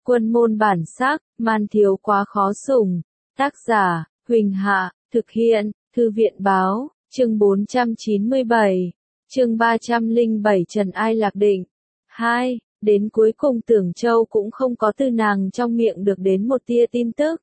Quân môn bản sắc, man thiếu quá khó sủng. Tác giả, Huỳnh Hạ, thực hiện, Thư viện báo, chương 497, chương 307 Trần Ai Lạc Định. 2. Đến cuối cùng Tưởng Châu cũng không có từ nàng trong miệng được đến một tia tin tức.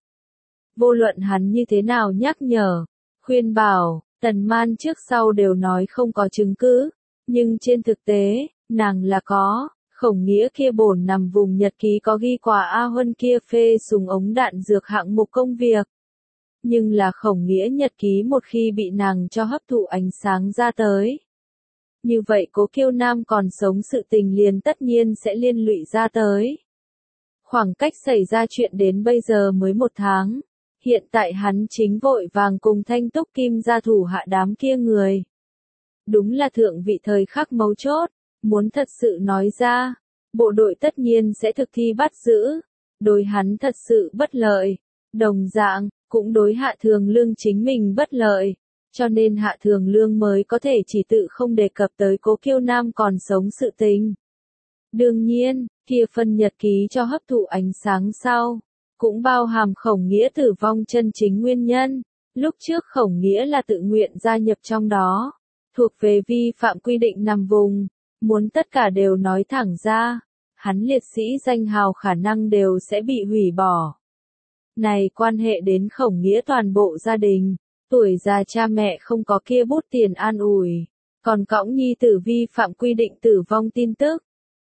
Vô luận hắn như thế nào nhắc nhở, khuyên bảo, Tần Man trước sau đều nói không có chứng cứ, nhưng trên thực tế, nàng là có. Khổng Nghĩa kia bổn nằm vùng nhật ký có ghi quả A Huân kia phê súng ống đạn dược hạng mục công việc. Nhưng là Khổng Nghĩa nhật ký một khi bị nàng cho hấp thụ ánh sáng ra tới. Như vậy Cố Kiêu Nam còn sống sự tình liền tất nhiên sẽ liên lụy ra tới. Khoảng cách xảy ra chuyện đến bây giờ mới 1 tháng. Hiện tại hắn chính vội vàng cùng Thanh Túc Kim gia thủ hạ đám kia người. Đúng là thượng vị thời khắc mấu chốt. Muốn thật sự nói ra, bộ đội tất nhiên sẽ thực thi bắt giữ, đối hắn thật sự bất lợi, đồng dạng, cũng đối Hạ Thường Lương chính mình bất lợi, cho nên Hạ Thường Lương mới có thể chỉ tự không đề cập tới Cố Kiêu Nam còn sống sự tình. Đương nhiên, kia phân nhật ký cho hấp thụ ánh sáng sau, cũng bao hàm Khổng Nghĩa tử vong chân chính nguyên nhân, lúc trước Khổng Nghĩa là tự nguyện gia nhập trong đó, thuộc về vi phạm quy định nằm vùng. Muốn tất cả đều nói thẳng ra, hắn liệt sĩ danh hào khả năng đều sẽ bị hủy bỏ. Này quan hệ đến Khổng Nghĩa toàn bộ gia đình, tuổi già cha mẹ không có kia bút tiền an ủi, còn cõng nhi tử vi phạm quy định tử vong tin tức.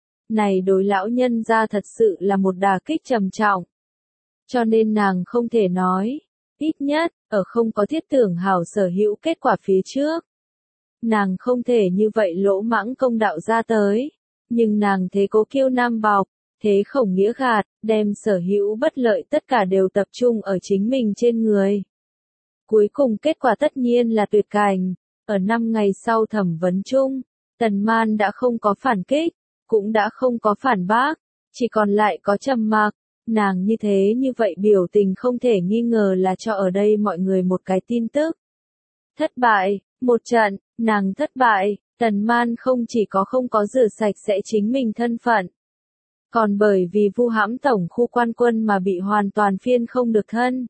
Này đối lão nhân gia thật sự là một đả kích trầm trọng. Cho nên nàng không thể nói, ít nhất, ở không có thiết tưởng hảo sở hữu kết quả phía trước. Nàng không thể như vậy lỗ mãng công đạo ra tới, nhưng nàng thế Cố Kiêu Nam bọc, thế Khổng Nghĩa gạt, đem sở hữu bất lợi tất cả đều tập trung ở chính mình trên người. Cuối cùng kết quả tất nhiên là tuyệt cảnh, ở 5 ngày sau thẩm vấn chung, Tần Man đã không có phản kích, cũng đã không có phản bác, chỉ còn lại có trầm mặc, nàng như thế như vậy biểu tình không thể nghi ngờ là cho ở đây mọi người một cái tin tức. Thất bại, một trận. Nàng thất bại, Tần Man không chỉ có không có rửa sạch sẽ chính mình thân phận, còn bởi vì vu hãm tổng khu quan quân mà bị hoàn toàn phiên không được thân.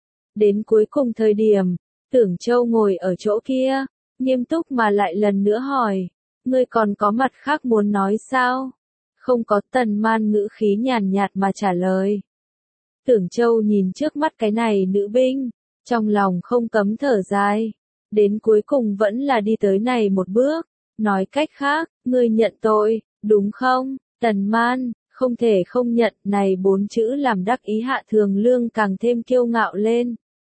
Đến cuối cùng thời điểm, Tưởng Châu ngồi ở chỗ kia, nghiêm túc mà lại lần nữa hỏi, ngươi còn có mặt khác muốn nói sao? Không có. Tần Man ngữ khí nhàn nhạt mà trả lời. Tưởng Châu nhìn trước mắt cái này nữ binh, trong lòng không cấm thở dài. Đến cuối cùng vẫn là đi tới này một bước, nói cách khác, ngươi nhận tội, đúng không? Tần Man, không thể không nhận, này 4 chữ làm đắc ý Hạ Thường Lương càng thêm kiêu ngạo lên.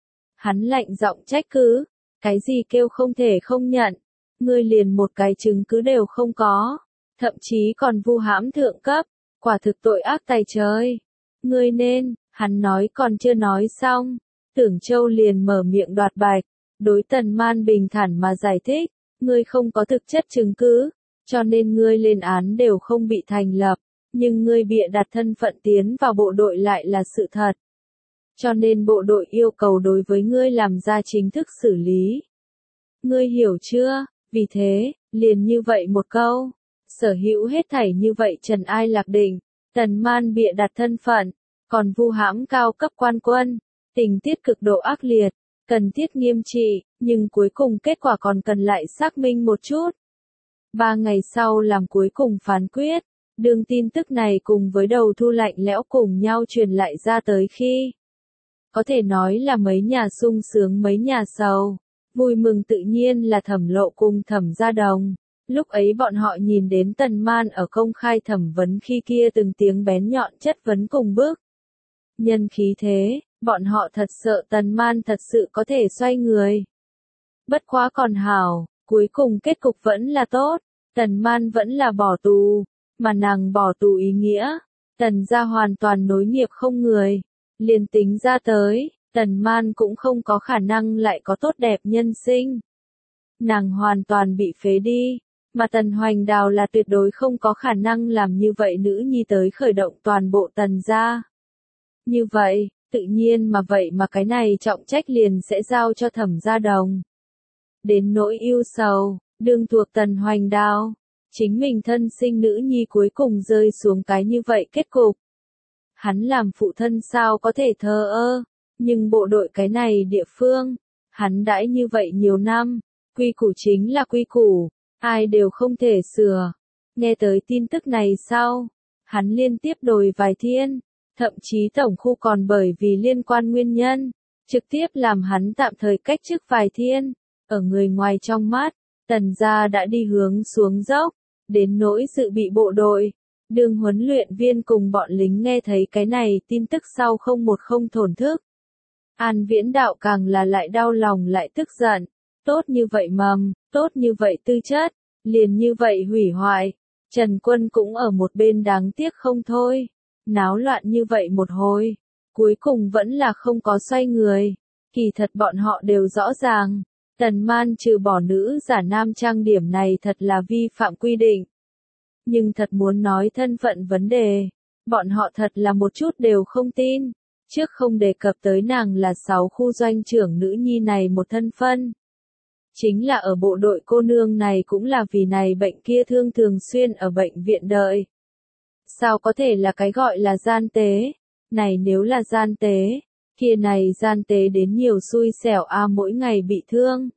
Hắn lạnh giọng trách cứ, cái gì kêu không thể không nhận, ngươi liền một cái chứng cứ đều không có, thậm chí còn vu hãm thượng cấp, quả thực tội ác tày trời. Ngươi nên, hắn nói còn chưa nói xong, Tưởng Châu liền mở miệng đoạt bạch. Đối Tần Man bình thản mà giải thích, ngươi không có thực chất chứng cứ, cho nên ngươi lên án đều không bị thành lập, nhưng ngươi bịa đặt thân phận tiến vào bộ đội lại là sự thật. Cho nên bộ đội yêu cầu đối với ngươi làm ra chính thức xử lý. Ngươi hiểu chưa? Vì thế, liền như vậy một câu, sở hữu hết thảy như vậy Trần Ai Lạc Định, Tần Man bịa đặt thân phận, còn vu hãm cao cấp quan quân, tình tiết cực độ ác liệt. Cần thiết nghiêm trị, nhưng cuối cùng kết quả còn cần lại xác minh một chút. 3 ngày sau làm cuối cùng phán quyết, đương tin tức này cùng với đầu thu lạnh lẽo cùng nhau truyền lại ra tới khi. Có thể nói là mấy nhà sung sướng mấy nhà sầu, vui mừng tự nhiên là Thẩm Lộ cùng Thẩm Gia Đồng. Lúc ấy bọn họ nhìn đến Tần Man ở công khai thẩm vấn khi kia từng tiếng bén nhọn chất vấn cùng bước. Nhân khí thế. Bọn họ thật sợ Tần Man thật sự có thể xoay người. Bất quá còn hảo, cuối cùng kết cục vẫn là tốt, Tần Man vẫn là bỏ tù, mà nàng bỏ tù ý nghĩa, Tần gia hoàn toàn nối nghiệp không người, liền tính ra tới, Tần Man cũng không có khả năng lại có tốt đẹp nhân sinh. Nàng hoàn toàn bị phế đi, mà Tần Hoành Đào là tuyệt đối không có khả năng làm như vậy nữ nhi tới khởi động toàn bộ Tần gia. Như vậy, tự nhiên mà vậy mà cái này trọng trách liền sẽ giao cho Thẩm Gia Đồng. Đến nỗi ưu sầu, đương thuộc Tần Hoành Đào, chính mình thân sinh nữ nhi cuối cùng rơi xuống cái như vậy kết cục. Hắn làm phụ thân sao có thể thờ ơ, nhưng bộ đội cái này địa phương, hắn đãi như vậy nhiều năm, quy củ chính là quy củ, ai đều không thể sửa. Nghe tới tin tức này sau, hắn liên tiếp đồi vài thiên, thậm chí tổng khu còn bởi vì liên quan nguyên nhân, trực tiếp làm hắn tạm thời cách chức vài thiên. Ở người ngoài trong mắt, Tần gia đã đi hướng xuống dốc, đến nỗi dự bị bộ đội. Đường huấn luyện viên cùng bọn lính nghe thấy cái này tin tức sau không thổn thức. An Viễn Đạo càng là lại đau lòng lại tức giận, tốt như vậy mầm, tốt như vậy tư chất, liền như vậy hủy hoại. Trần Quân cũng ở một bên đáng tiếc không thôi, náo loạn như vậy một hồi, cuối cùng vẫn là không có xoay người. Kỳ thật bọn họ đều rõ ràng, Tần Man trừ bỏ nữ giả nam trang điểm này thật là vi phạm quy định. Nhưng thật muốn nói thân phận vấn đề, bọn họ thật là một chút đều không tin. Trước không đề cập tới nàng là 6 khu doanh trưởng nữ nhi này một thân phân. Chính là ở bộ đội cô nương này cũng là vì này bệnh kia thương thường xuyên ở bệnh viện đợi. Sao có thể là cái gọi là gian tế? Này nếu là gian tế, kia này gian tế đến nhiều xui xẻo mỗi ngày bị thương.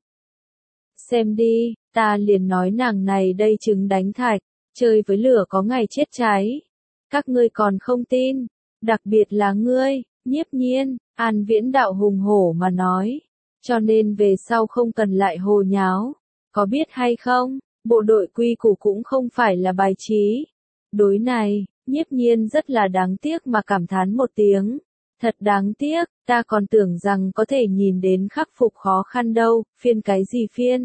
Xem đi, ta liền nói nàng này đây trứng đánh thạch, chơi với lửa có ngày chết cháy. Các ngươi còn không tin, đặc biệt là ngươi, Nhiếp Nhiên, An Viễn Đạo hùng hổ mà nói. Cho nên về sau không cần lại hồ nháo, có biết hay không, bộ đội quy củ cũng không phải là bài trí. Đối này, Nhiếp Nhiên rất là đáng tiếc mà cảm thán một tiếng. Thật đáng tiếc, ta còn tưởng rằng có thể nhìn đến khắc phục khó khăn đâu, phiên cái gì phiên.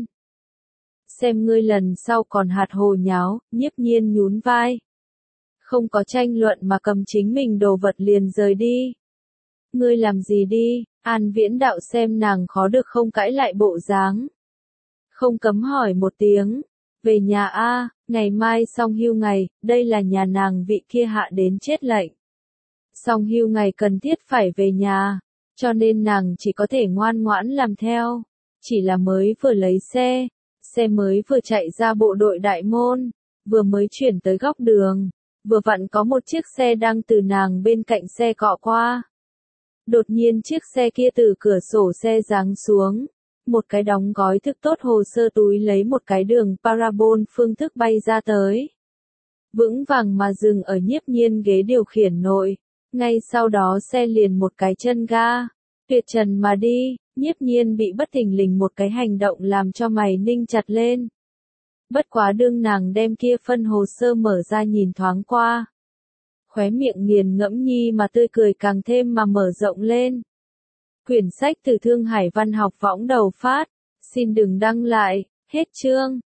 Xem ngươi lần sau còn hạt hồ nháo, Nhiếp Nhiên nhún vai. Không có tranh luận mà cầm chính mình đồ vật liền rời đi. Ngươi làm gì đi, An Viễn Đạo xem nàng khó được không cãi lại bộ dáng. Không cấm hỏi một tiếng, về nhà ngày mai xong hưu ngày, đây là nhà nàng vị kia hạ đến chết lệnh. Xong hưu ngày cần thiết phải về nhà, cho nên nàng chỉ có thể ngoan ngoãn làm theo. Chỉ là mới vừa lấy xe mới vừa chạy ra bộ đội đại môn, vừa mới chuyển tới góc đường, vừa vặn có một chiếc xe đang từ nàng bên cạnh xe cọ qua. Đột nhiên chiếc xe kia từ cửa sổ xe giáng xuống, một cái đóng gói thực tốt hồ sơ túi lấy một cái đường parabol phương thức bay ra tới. Vững vàng mà dừng ở Nhiếp Nhiên ghế điều khiển nội, ngay sau đó xe liền một cái chân ga, tuyệt trần mà đi. Nhiếp Nhiên bị bất thình lình một cái hành động làm cho mày ninh chặt lên. Bất quá đương nàng đem kia phân hồ sơ mở ra nhìn thoáng qua. Khóe miệng nghiền ngẫm nhi mà tươi cười càng thêm mà mở rộng lên. Quyển sách từ Thương Hải Văn học võng đầu phát, xin đừng đăng lại, hết chương.